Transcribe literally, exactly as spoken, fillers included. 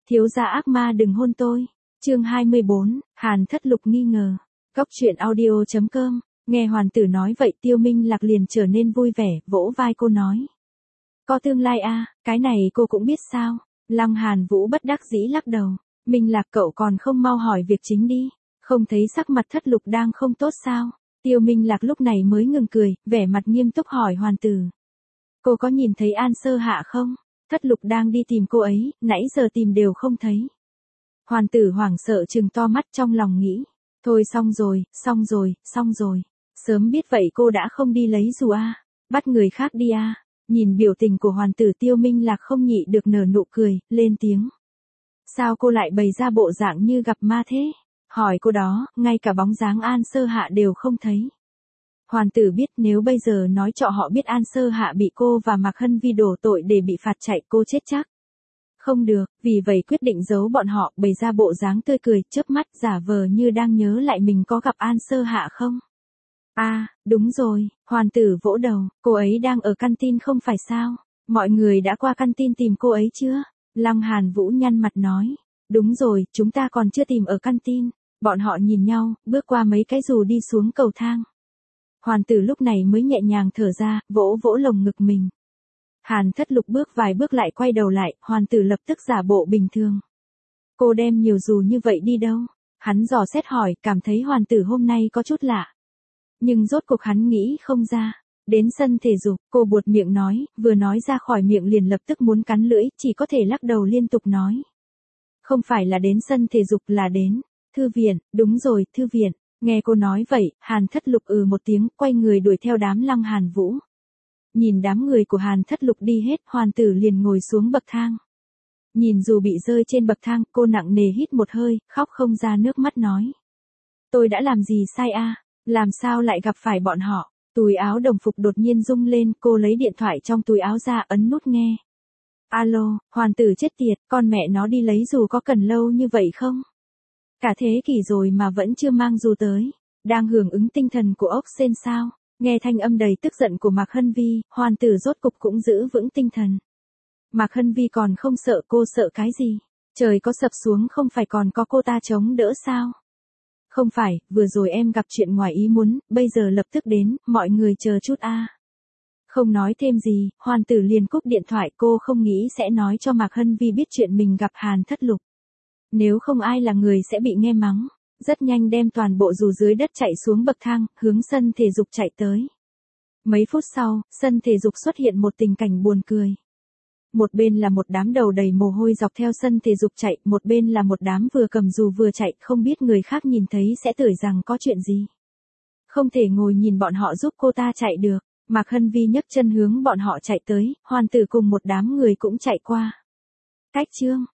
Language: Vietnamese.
Thiếu gia ác ma đừng hôn tôi. Chương hai mươi bốn, Hàn Thất Lục nghi ngờ. Cóc truyện audio chấm com. Nghe hoàn tử nói vậy Tiêu Minh Lạc liền trở nên vui vẻ, vỗ vai cô nói. Có tương lai a, à, cái này cô cũng biết sao. Lăng Hàn Vũ bất đắc dĩ lắc đầu. Minh Lạc cậu còn không mau hỏi việc chính đi. Không thấy sắc mặt Thất Lục đang không tốt sao. Tiêu Minh Lạc lúc này mới ngừng cười, vẻ mặt nghiêm túc hỏi hoàn tử. Cô có nhìn thấy An Sơ Hạ không? Thất Lục đang đi tìm cô ấy, nãy giờ tìm đều không thấy. Hoàn tử hoảng sợ trừng to mắt trong lòng nghĩ. Thôi xong rồi, xong rồi, xong rồi. Sớm biết vậy cô đã không đi lấy dù a, à. Bắt người khác đi a. À. Nhìn biểu tình của hoàn tử Tiêu Minh Lạc không nhịn được nở nụ cười, lên tiếng. Sao cô lại bày ra bộ dạng như gặp ma thế? Hỏi cô đó, ngay cả bóng dáng An Sơ Hạ đều không thấy. Hoàn tử biết nếu bây giờ nói cho họ biết An Sơ Hạ bị cô và Mạc Hân Vi đổ tội để bị phạt chạy cô chết chắc. Không được, vì vậy quyết định giấu bọn họ, bày ra bộ dáng tươi cười, chớp mắt giả vờ như đang nhớ lại mình có gặp An Sơ Hạ không. À, đúng rồi, hoàn tử vỗ đầu, cô ấy đang ở căn tin không phải sao, mọi người đã qua căn tin tìm cô ấy chưa? Lăng Hàn Vũ nhăn mặt nói, đúng rồi, chúng ta còn chưa tìm ở căn tin. Bọn họ nhìn nhau, bước qua mấy cái dù đi xuống cầu thang. Hoàn tử lúc này mới nhẹ nhàng thở ra, vỗ vỗ lồng ngực mình. Hàn Thất Lục bước vài bước lại quay đầu lại, hoàn tử lập tức giả bộ bình thường. Cô đem nhiều dù như vậy đi đâu? Hắn dò xét hỏi, cảm thấy hoàn tử hôm nay có chút lạ. Nhưng rốt cuộc hắn nghĩ không ra. Đến sân thể dục, cô buột miệng nói, vừa nói ra khỏi miệng liền lập tức muốn cắn lưỡi, chỉ có thể lắc đầu liên tục nói. Không phải là đến sân thể dục là đến thư viện, đúng rồi, thư viện. Nghe cô nói vậy, Hàn Thất Lục ừ một tiếng, quay người đuổi theo đám Lăng Hàn Vũ. Nhìn đám người của Hàn Thất Lục đi hết, hoàn tử liền ngồi xuống bậc thang. Nhìn dù bị rơi trên bậc thang, cô nặng nề hít một hơi, khóc không ra nước mắt nói. Tôi đã làm gì sai a? À? Làm sao lại gặp phải bọn họ? Túi áo đồng phục đột nhiên rung lên, cô lấy điện thoại trong túi áo ra ấn nút nghe. Alo, hoàn tử chết tiệt, con mẹ nó đi lấy dù có cần lâu như vậy không? Cả thế kỷ rồi mà vẫn chưa mang dù tới. Đang hưởng ứng tinh thần của ốc sên sao? Nghe thanh âm đầy tức giận của Mạc Hân Vi, hoàn tử rốt cục cũng giữ vững tinh thần. Mạc Hân Vi còn không sợ, cô sợ cái gì? Trời có sập xuống không phải còn có cô ta chống đỡ sao? Không phải, vừa rồi em gặp chuyện ngoài ý muốn, bây giờ lập tức đến, mọi người chờ chút a. À. Không nói thêm gì, hoàn tử liền cúp điện thoại, cô không nghĩ sẽ nói cho Mạc Hân Vi biết chuyện mình gặp Hàn Thất Lục. Nếu không ai là người sẽ bị nghe mắng. Rất nhanh đem toàn bộ dù dưới đất chạy xuống bậc thang, hướng sân thể dục chạy tới. Mấy phút sau, sân thể dục xuất hiện một tình cảnh buồn cười. Một bên là một đám đầu đầy mồ hôi dọc theo sân thể dục chạy, một bên là một đám vừa cầm dù vừa chạy, không biết người khác nhìn thấy sẽ tưởng rằng có chuyện gì. Không thể ngồi nhìn bọn họ giúp cô ta chạy được, Mạc Hân Vi nhấc chân hướng bọn họ chạy tới, hoàn tử cùng một đám người cũng chạy qua. Cách chương